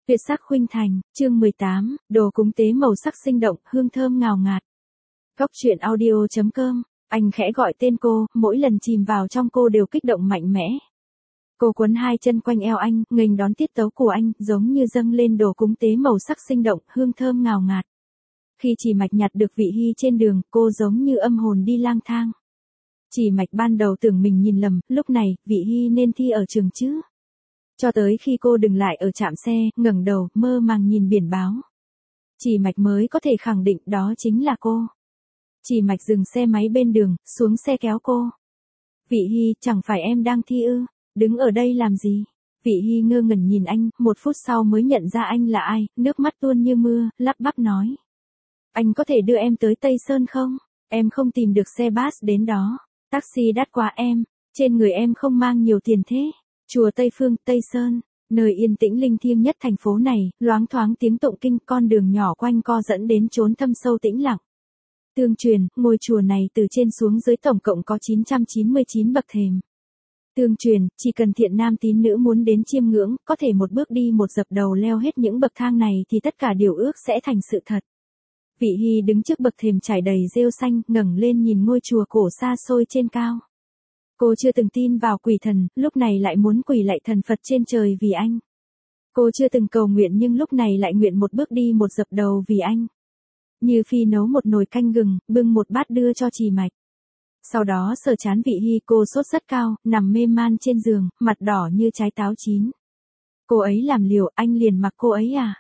Tuyệt sắc khuynh thành, chương 18, đồ cúng tế màu sắc sinh động, hương thơm ngào ngạt. Góc truyện audio.com, anh khẽ gọi tên cô, mỗi lần chìm vào trong cô đều kích động mạnh mẽ. Cô quấn hai chân quanh eo anh, nghênh đón tiết tấu của anh, giống như dâng lên đồ cúng tế màu sắc sinh động, hương thơm ngào ngạt. Khi Chỉ Mạch nhặt được Vị Hy trên đường, cô giống như âm hồn đi lang thang. Chỉ Mạch ban đầu tưởng mình nhìn lầm, lúc này, Vị Hy nên thi ở trường chứ. Cho tới khi cô dừng lại ở trạm xe, ngẩng đầu, mơ màng nhìn biển báo. Chỉ Mạch mới có thể khẳng định đó chính là cô. Chỉ Mạch dừng xe máy bên đường, xuống xe kéo cô. Vị Hy, chẳng phải em đang thi ư? Đứng ở đây làm gì? Vị Hy ngơ ngẩn nhìn anh, một phút sau mới nhận ra anh là ai, nước mắt tuôn như mưa, lắp bắp nói. Anh có thể đưa em tới Tây Sơn không? Em không tìm được xe bus đến đó. Taxi đắt quá em, trên người em không mang nhiều tiền thế. Chùa Tây Phương, Tây Sơn, nơi yên tĩnh linh thiêng nhất thành phố này, loáng thoáng tiếng tụng kinh, con đường nhỏ quanh co dẫn đến chốn thâm sâu tĩnh lặng. Tương truyền, ngôi chùa này từ trên xuống dưới tổng cộng có 999 bậc thềm. Tương truyền, chỉ cần thiện nam tín nữ muốn đến chiêm ngưỡng, có thể một bước đi một dập đầu leo hết những bậc thang này thì tất cả điều ước sẽ thành sự thật. Vị Hy đứng trước bậc thềm trải đầy rêu xanh, ngẩng lên nhìn ngôi chùa cổ xa xôi trên cao. Cô chưa từng tin vào quỷ thần, lúc này lại muốn quỳ lạy thần Phật trên trời vì anh. Cô chưa từng cầu nguyện nhưng lúc này lại nguyện một bước đi một dập đầu vì anh. Như Phi nấu một nồi canh gừng, bưng một bát đưa cho Chỉ Mạch. Sau đó sờ trán Vị Hy, cô sốt rất cao, nằm mê man trên giường, mặt đỏ như trái táo chín. Cô ấy làm liều, anh liền mặc cô ấy à?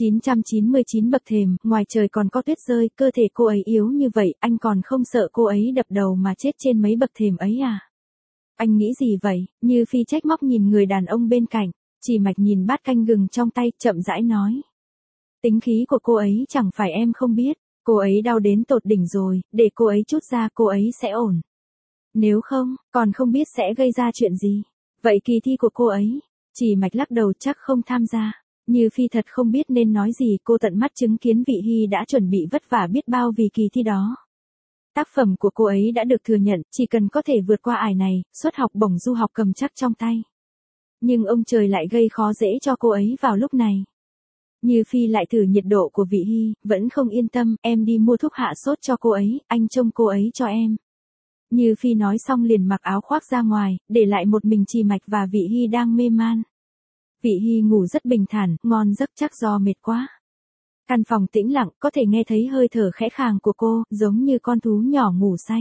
999 bậc thềm, ngoài trời còn có tuyết rơi, cơ thể cô ấy yếu như vậy, anh còn không sợ cô ấy đập đầu mà chết trên mấy bậc thềm ấy à? Anh nghĩ gì vậy? Như Phi trách móc nhìn người đàn ông bên cạnh. Chỉ Mạch nhìn bát canh gừng trong tay, chậm rãi nói. Tính khí của cô ấy chẳng phải em không biết. Cô ấy đau đến tột đỉnh rồi, để cô ấy trút ra cô ấy sẽ ổn. Nếu không, còn không biết sẽ gây ra chuyện gì. Vậy kỳ thi của cô ấy? Chỉ Mạch lắc đầu, chắc không tham gia. Như Phi thật không biết nên nói gì, cô tận mắt chứng kiến Vị Hy đã chuẩn bị vất vả biết bao vì kỳ thi đó. Tác phẩm của cô ấy đã được thừa nhận, chỉ cần có thể vượt qua ải này, suất học bổng du học cầm chắc trong tay. Nhưng ông trời lại gây khó dễ cho cô ấy vào lúc này. Như Phi lại thử nhiệt độ của Vị Hy, vẫn không yên tâm, em đi mua thuốc hạ sốt cho cô ấy, anh trông cô ấy cho em. Như Phi nói xong liền mặc áo khoác ra ngoài, để lại một mình Chỉ Mạch và Vị Hy đang mê man. Vị Hy ngủ rất bình thản, ngon giấc chắc do mệt quá. Căn phòng tĩnh lặng, có thể nghe thấy hơi thở khẽ khàng của cô, giống như con thú nhỏ ngủ say.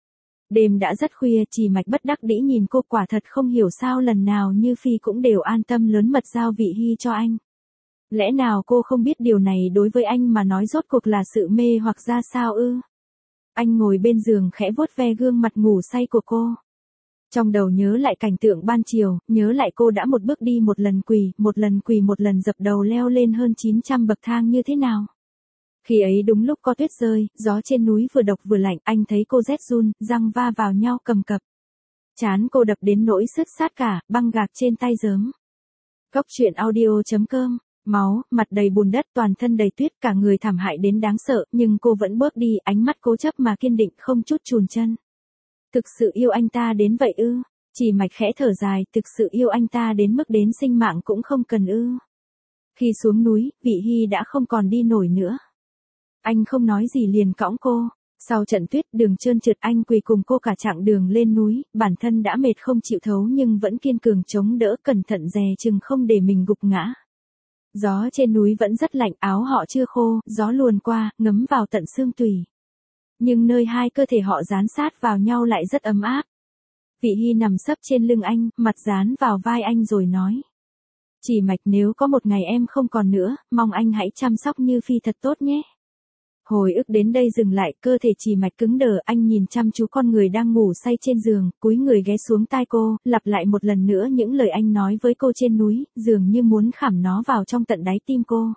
Đêm đã rất khuya, Chỉ Mạch bất đắc dĩ nhìn cô, quả thật không hiểu sao lần nào Như Phi cũng đều an tâm lớn mật giao Vị Hy cho anh. Lẽ nào cô không biết điều này đối với anh mà nói rốt cuộc là sự mê hoặc ra sao ư? Anh ngồi bên giường khẽ vuốt ve gương mặt ngủ say của cô. Trong đầu nhớ lại cảnh tượng ban chiều, nhớ lại cô đã một bước đi một lần quỳ một lần dập đầu leo lên hơn 900 bậc thang như thế nào. Khi ấy đúng lúc có tuyết rơi, gió trên núi vừa độc vừa lạnh, anh thấy cô rét run, răng va vào nhau cầm cập. Trán cô đập đến nỗi sứt sát cả, băng gạc trên tay rớm. Góc truyện audio.com, máu, mặt đầy bùn đất, toàn thân đầy tuyết, cả người thảm hại đến đáng sợ, nhưng cô vẫn bước đi, ánh mắt cố chấp mà kiên định, không chút chùn chân. Thực sự yêu anh ta đến vậy ư? Chỉ Mạch khẽ thở dài, thực sự yêu anh ta đến mức đến sinh mạng cũng không cần ư? Khi xuống núi, Vị Hy đã không còn đi nổi nữa. Anh không nói gì liền cõng cô. Sau trận tuyết, đường trơn trượt, anh quỳ cùng cô cả chặng đường lên núi, bản thân đã mệt không chịu thấu nhưng vẫn kiên cường chống đỡ, cẩn thận dè chừng không để mình gục ngã. Gió trên núi vẫn rất lạnh, áo họ chưa khô, gió luồn qua, ngấm vào tận xương tủy. Nhưng nơi hai cơ thể họ dán sát vào nhau lại rất ấm áp. Vị Hy nằm sấp trên lưng anh, mặt dán vào vai anh rồi nói. Chỉ Mạch, nếu có một ngày em không còn nữa, mong anh hãy chăm sóc Như Phi thật tốt nhé. Hồi ức đến đây dừng lại, cơ thể Chỉ Mạch cứng đờ, anh nhìn chăm chú con người đang ngủ say trên giường, cúi người ghé xuống tai cô, lặp lại một lần nữa những lời anh nói với cô trên núi, dường như muốn khảm nó vào trong tận đáy tim cô.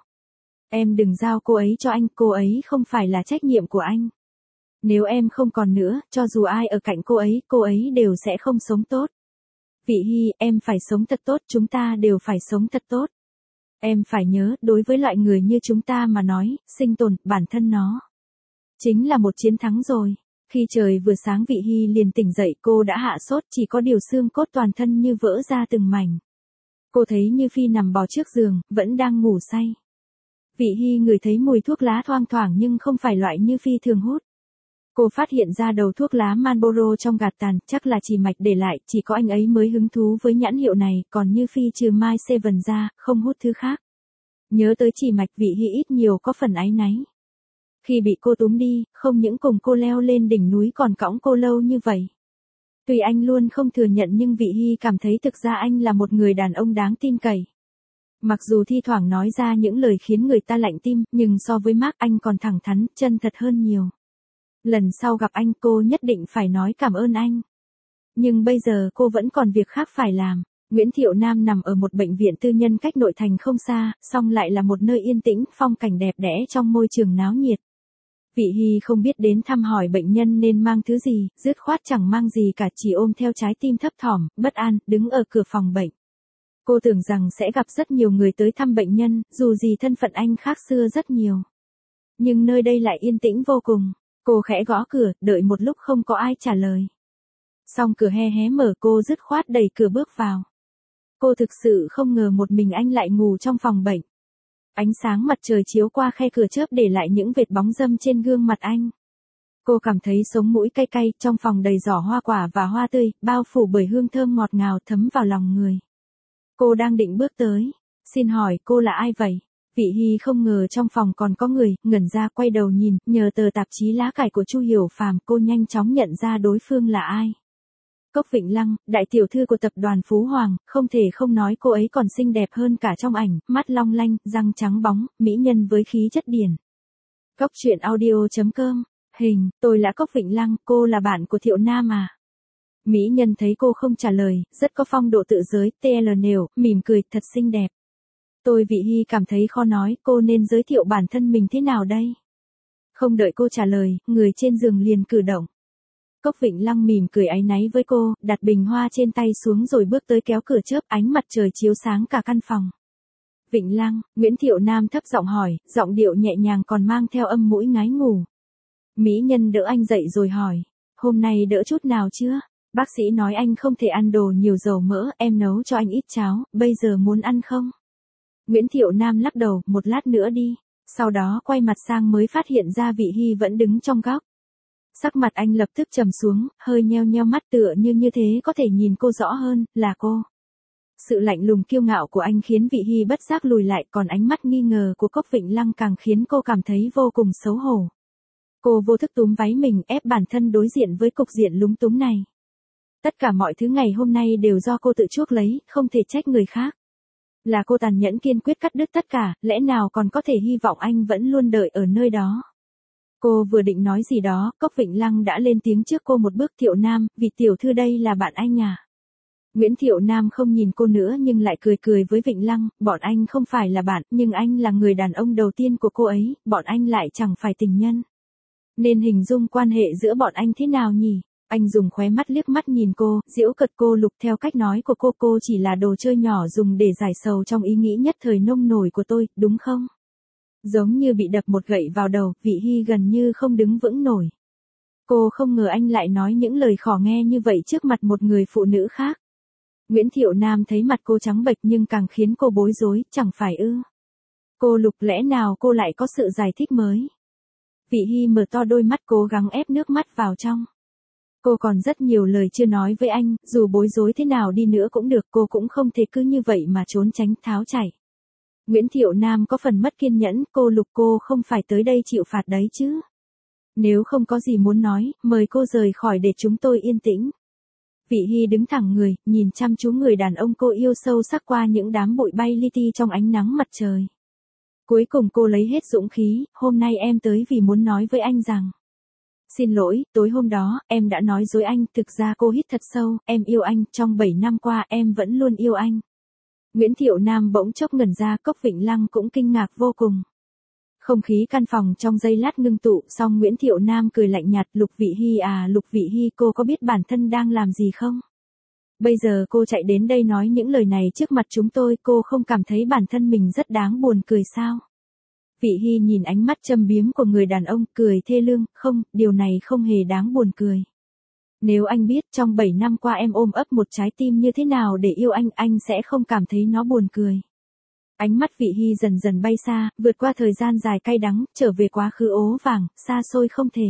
Em đừng giao cô ấy cho anh, cô ấy không phải là trách nhiệm của anh. Nếu em không còn nữa, cho dù ai ở cạnh cô ấy đều sẽ không sống tốt. Vị Hy, em phải sống thật tốt, chúng ta đều phải sống thật tốt. Em phải nhớ, đối với loại người như chúng ta mà nói, sinh tồn, bản thân nó chính là một chiến thắng rồi. Khi trời vừa sáng Vị Hy liền tỉnh dậy, cô đã hạ sốt, chỉ có điều xương cốt toàn thân như vỡ ra từng mảnh. Cô thấy Như Phi nằm bò trước giường, vẫn đang ngủ say. Vị Hy ngửi thấy mùi thuốc lá thoang thoảng nhưng không phải loại Như Phi thường hút. Cô phát hiện ra đầu thuốc lá Marlboro trong gạt tàn, chắc là chỉ Mạch để lại, chỉ có anh ấy mới hứng thú với nhãn hiệu này, còn Như Phi trừ My Seven ra, không hút thứ khác. Nhớ tới chỉ Mạch, Vị Hy ít nhiều có phần áy náy. Khi bị cô túm đi, không những cùng cô leo lên đỉnh núi còn cõng cô lâu như vậy. Tuy anh luôn không thừa nhận nhưng Vị Hy cảm thấy thực ra anh là một người đàn ông đáng tin cậy. Mặc dù thi thoảng nói ra những lời khiến người ta lạnh tim, nhưng so với Mark anh còn thẳng thắn, chân thật hơn nhiều. Lần sau gặp anh cô nhất định phải nói cảm ơn anh. Nhưng bây giờ cô vẫn còn việc khác phải làm. Nguyễn Thiệu Nam nằm ở một bệnh viện tư nhân cách nội thành không xa, song lại là một nơi yên tĩnh, phong cảnh đẹp đẽ trong môi trường náo nhiệt. Vị Hy không biết đến thăm hỏi bệnh nhân nên mang thứ gì, dứt khoát chẳng mang gì cả, chỉ ôm theo trái tim thấp thỏm, bất an, đứng ở cửa phòng bệnh. Cô tưởng rằng sẽ gặp rất nhiều người tới thăm bệnh nhân, dù gì thân phận anh khác xưa rất nhiều. Nhưng nơi đây lại yên tĩnh vô cùng. Cô khẽ gõ cửa, đợi một lúc không có ai trả lời. Xong cửa hé hé mở, cô dứt khoát đẩy cửa bước vào. Cô thực sự không ngờ một mình anh lại ngủ trong phòng bệnh. Ánh sáng mặt trời chiếu qua khe cửa chớp để lại những vệt bóng râm trên gương mặt anh. Cô cảm thấy sống mũi cay cay, trong phòng đầy giỏ hoa quả và hoa tươi, bao phủ bởi hương thơm ngọt ngào thấm vào lòng người. Cô đang định bước tới. Xin hỏi cô là ai vậy? Vị Hy không ngờ trong phòng còn có người, ngẩn ra quay đầu nhìn, nhờ tờ tạp chí lá cải của Chu Hiểu Phàm, cô nhanh chóng nhận ra đối phương là ai. Cốc Vịnh Lăng, đại tiểu thư của tập đoàn Phú Hoàng, không thể không nói cô ấy còn xinh đẹp hơn cả trong ảnh, mắt long lanh, răng trắng bóng, mỹ nhân với khí chất điển. Cốc truyện audio.com, hình, tôi là Cốc Vịnh Lăng, cô là bạn của Thiệu Nam à? Mỹ nhân thấy cô không trả lời, rất có phong độ tự giới, TL nều, mỉm cười, thật xinh đẹp. Tôi Vị Hy cảm thấy khó nói, cô nên giới thiệu bản thân mình thế nào đây? Không đợi cô trả lời, người trên giường liền cử động. Cốc Vịnh Lăng mỉm cười áy náy với cô, đặt bình hoa trên tay xuống rồi bước tới kéo cửa chớp, ánh mặt trời chiếu sáng cả căn phòng. Vịnh Lăng, Nguyễn Thiệu Nam thấp giọng hỏi, giọng điệu nhẹ nhàng còn mang theo âm mũi ngái ngủ. Mỹ nhân đỡ anh dậy rồi hỏi, hôm nay đỡ chút nào chưa? Bác sĩ nói anh không thể ăn đồ nhiều dầu mỡ, em nấu cho anh ít cháo, bây giờ muốn ăn không? Nguyễn Thiệu Nam lắc đầu, một lát nữa đi. Sau đó quay mặt sang mới phát hiện ra Vị Hy vẫn đứng trong góc. Sắc mặt anh lập tức trầm xuống, hơi nheo nheo mắt tựa như thế có thể nhìn cô rõ hơn, là cô. Sự lạnh lùng kiêu ngạo của anh khiến Vị Hy bất giác lùi lại, còn ánh mắt nghi ngờ của Cốc Vịnh Lăng càng khiến cô cảm thấy vô cùng xấu hổ. Cô vô thức túm váy mình, ép bản thân đối diện với cục diện lúng túng này. Tất cả mọi thứ ngày hôm nay đều do cô tự chuốc lấy, không thể trách người khác. Là cô tàn nhẫn kiên quyết cắt đứt tất cả, lẽ nào còn có thể hy vọng anh vẫn luôn đợi ở nơi đó. Cô vừa định nói gì đó, Cốc Vịnh Lăng đã lên tiếng trước cô một bước. Thiệu Nam, vị tiểu thư đây là bạn anh à? Nguyễn Thiệu Nam không nhìn cô nữa nhưng lại cười cười với Vịnh Lăng, bọn anh không phải là bạn, nhưng anh là người đàn ông đầu tiên của cô ấy, bọn anh lại chẳng phải tình nhân. Nên hình dung quan hệ giữa bọn anh thế nào nhỉ? Anh dùng khóe mắt liếc mắt nhìn cô, giễu cợt cô Lục, theo cách nói của cô chỉ là đồ chơi nhỏ dùng để giải sầu trong ý nghĩ nhất thời nông nổi của tôi, đúng không? Giống như bị đập một gậy vào đầu, Vị Hy gần như không đứng vững nổi. Cô không ngờ anh lại nói những lời khó nghe như vậy trước mặt một người phụ nữ khác. Nguyễn Thiệu Nam thấy mặt cô trắng bệch nhưng càng khiến cô bối rối, chẳng phải ư? Cô Lục, lẽ nào cô lại có sự giải thích mới? Vị Hy mở to đôi mắt cố gắng ép nước mắt vào trong. Cô còn rất nhiều lời chưa nói với anh, dù bối rối thế nào đi nữa cũng được, cô cũng không thể cứ như vậy mà trốn tránh tháo chạy. Nguyễn Thiệu Nam có phần mất kiên nhẫn, cô Lục, cô không phải tới đây chịu phạt đấy chứ. Nếu không có gì muốn nói, mời cô rời khỏi để chúng tôi yên tĩnh. Vị Hy đứng thẳng người, nhìn chăm chú người đàn ông cô yêu sâu sắc qua những đám bụi bay li ti trong ánh nắng mặt trời. Cuối cùng cô lấy hết dũng khí, hôm nay em tới vì muốn nói với anh rằng. Xin lỗi, tối hôm đó, em đã nói dối anh, thực ra cô hít thật sâu, em yêu anh, trong 7 năm qua em vẫn luôn yêu anh. Nguyễn Thiệu Nam bỗng chốc ngẩn ra, Cốc Vịnh Lăng cũng kinh ngạc vô cùng. Không khí căn phòng trong giây lát ngưng tụ, xong Nguyễn Thiệu Nam cười lạnh nhạt, Lục Vị Hy à, Lục Vị Hy, cô có biết bản thân đang làm gì không? Bây giờ cô chạy đến đây nói những lời này trước mặt chúng tôi, cô không cảm thấy bản thân mình rất đáng buồn cười sao? Vị Hy nhìn ánh mắt châm biếm của người đàn ông, cười thê lương, không, điều này không hề đáng buồn cười. Nếu anh biết trong 7 năm qua em ôm ấp một trái tim như thế nào để yêu anh sẽ không cảm thấy nó buồn cười. Ánh mắt Vị Hy dần dần bay xa, vượt qua thời gian dài cay đắng, trở về quá khứ ố vàng, xa xôi không thể.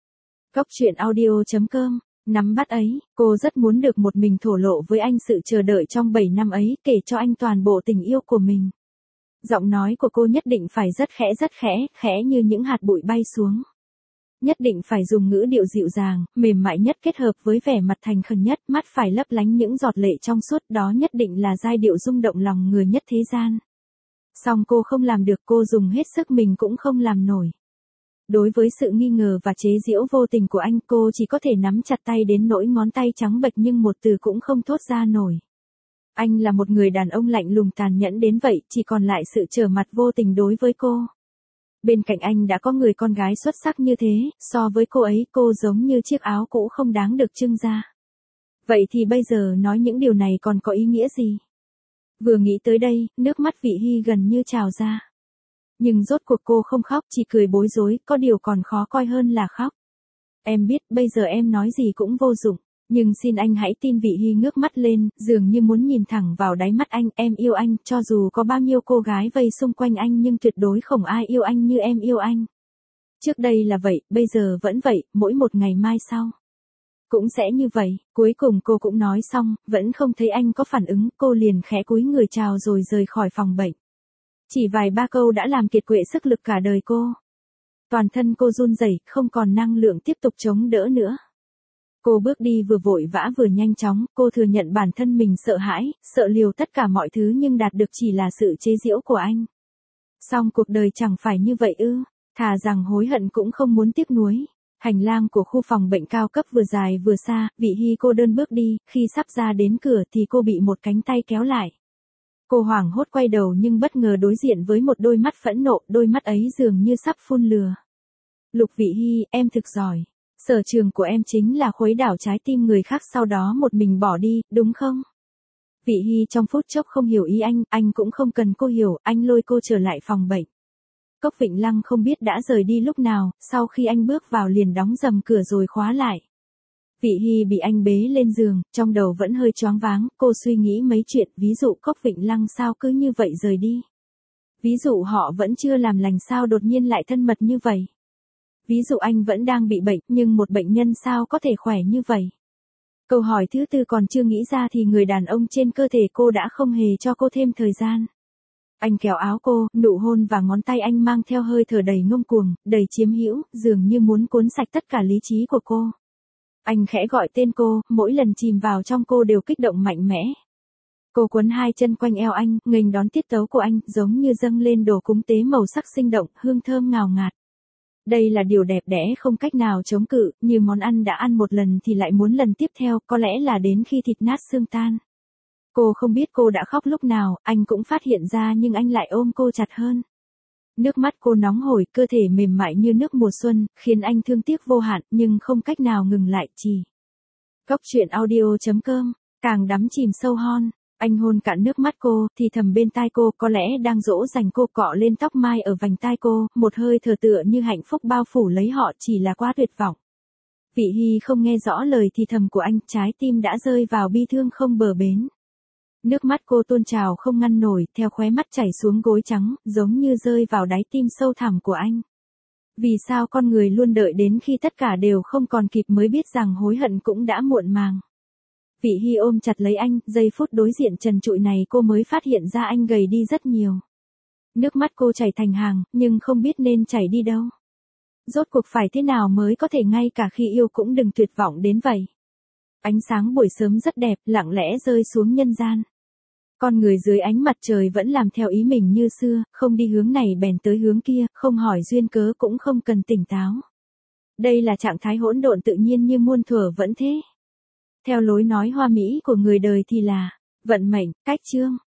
Góc truyện audio.com. Nắm bắt ấy, cô rất muốn được một mình thổ lộ với anh sự chờ đợi trong 7 năm ấy, kể cho anh toàn bộ tình yêu của mình. Giọng nói của cô nhất định phải rất khẽ, khẽ như những hạt bụi bay xuống. Nhất định phải dùng ngữ điệu dịu dàng, mềm mại nhất kết hợp với vẻ mặt thành khẩn nhất, mắt phải lấp lánh những giọt lệ trong suốt, đó nhất định là giai điệu rung động lòng người nhất thế gian. Song cô không làm được, cô dùng hết sức mình cũng không làm nổi. Đối với sự nghi ngờ và chế giễu vô tình của anh, cô chỉ có thể nắm chặt tay đến nỗi ngón tay trắng bệch nhưng một từ cũng không thốt ra nổi. Anh là một người đàn ông lạnh lùng tàn nhẫn đến vậy, chỉ còn lại sự trở mặt vô tình đối với cô. Bên cạnh anh đã có người con gái xuất sắc như thế, so với cô ấy cô giống như chiếc áo cũ không đáng được trưng ra. Vậy thì bây giờ nói những điều này còn có ý nghĩa gì? Vừa nghĩ tới đây, nước mắt Vị Hy gần như trào ra. Nhưng rốt cuộc cô không khóc, chỉ cười bối rối, có điều còn khó coi hơn là khóc. Em biết, bây giờ em nói gì cũng vô dụng, nhưng xin anh hãy tin. Vị Hy ngước mắt lên, dường như muốn nhìn thẳng vào đáy mắt anh. Em yêu anh, cho dù có bao nhiêu cô gái vây xung quanh anh nhưng tuyệt đối không ai yêu anh như em yêu anh. Trước đây là vậy, bây giờ vẫn vậy, mỗi một ngày mai sau cũng sẽ như vậy. Cuối cùng cô cũng nói xong, vẫn không thấy anh có phản ứng, cô liền khẽ cúi người chào rồi rời khỏi phòng bệnh. Chỉ vài ba câu đã làm kiệt quệ sức lực cả đời cô. Toàn thân cô run rẩy, không còn năng lượng tiếp tục chống đỡ nữa. Cô bước đi vừa vội vã vừa nhanh chóng, cô thừa nhận bản thân mình sợ hãi, sợ liều tất cả mọi thứ nhưng đạt được chỉ là sự chế giễu của anh. Song cuộc đời chẳng phải như vậy ư, thà rằng hối hận cũng không muốn tiếc nuối. Hành lang của khu phòng bệnh cao cấp vừa dài vừa xa, Vị Hy cô đơn bước đi, khi sắp ra đến cửa thì cô bị một cánh tay kéo lại. Cô hoảng hốt quay đầu nhưng bất ngờ đối diện với một đôi mắt phẫn nộ, đôi mắt ấy dường như sắp phun lửa. Lục Vị Hy, em thực giỏi. Sở trường của em chính là khuấy đảo trái tim người khác sau đó một mình bỏ đi, đúng không? Vị Hy trong phút chốc không hiểu ý anh cũng không cần cô hiểu, anh lôi cô trở lại phòng bệnh. Cốc Vịnh Lăng không biết đã rời đi lúc nào, sau khi anh bước vào liền đóng rầm cửa rồi khóa lại. Vị Hy bị anh bế lên giường, trong đầu vẫn hơi choáng váng, cô suy nghĩ mấy chuyện, ví dụ Cốc Vịnh Lăng sao cứ như vậy rời đi. Ví dụ họ vẫn chưa làm lành sao đột nhiên lại thân mật như vậy. Ví dụ anh vẫn đang bị bệnh, nhưng một bệnh nhân sao có thể khỏe như vậy. Câu hỏi thứ tư còn chưa nghĩ ra thì người đàn ông trên cơ thể cô đã không hề cho cô thêm thời gian. Anh kéo áo cô, nụ hôn và ngón tay anh mang theo hơi thở đầy ngông cuồng, đầy chiếm hữu, dường như muốn cuốn sạch tất cả lý trí của cô. Anh khẽ gọi tên cô, mỗi lần chìm vào trong cô đều kích động mạnh mẽ. Cô quấn hai chân quanh eo anh, nghênh đón tiết tấu của anh, giống như dâng lên đồ cúng tế màu sắc sinh động, hương thơm ngào ngạt. Đây là điều đẹp đẽ không cách nào chống cự, như món ăn đã ăn một lần thì lại muốn lần tiếp theo, có lẽ là đến khi thịt nát xương tan. Cô không biết cô đã khóc lúc nào, anh cũng phát hiện ra nhưng anh lại ôm cô chặt hơn. Nước mắt cô nóng hổi, cơ thể mềm mại như nước mùa xuân, khiến anh thương tiếc vô hạn, nhưng không cách nào ngừng lại, chỉ. Góc truyện audio.com, càng đắm chìm sâu hon. Anh hôn cạn nước mắt cô, thì thầm bên tai cô, có lẽ đang dỗ dành cô, cọ lên tóc mai ở vành tai cô, một hơi thở tựa như hạnh phúc bao phủ lấy họ, chỉ là quá tuyệt vọng. Vị Hy không nghe rõ lời thì thầm của anh, trái tim đã rơi vào bi thương không bờ bến. Nước mắt cô tuôn trào không ngăn nổi, theo khóe mắt chảy xuống gối trắng, giống như rơi vào đáy tim sâu thẳm của anh. Vì sao con người luôn đợi đến khi tất cả đều không còn kịp mới biết rằng hối hận cũng đã muộn màng. Vị Hy ôm chặt lấy anh, giây phút đối diện trần trụi này cô mới phát hiện ra anh gầy đi rất nhiều. Nước mắt cô chảy thành hàng, nhưng không biết nên chảy đi đâu. Rốt cuộc phải thế nào mới có thể ngay cả khi yêu cũng đừng tuyệt vọng đến vậy. Ánh sáng buổi sớm rất đẹp, lặng lẽ rơi xuống nhân gian. Con người dưới ánh mặt trời vẫn làm theo ý mình như xưa, không đi hướng này bèn tới hướng kia, không hỏi duyên cớ cũng không cần tỉnh táo. Đây là trạng thái hỗn độn tự nhiên như muôn thuở vẫn thế. Theo lối nói hoa mỹ của người đời thì là vận mệnh, cách chương.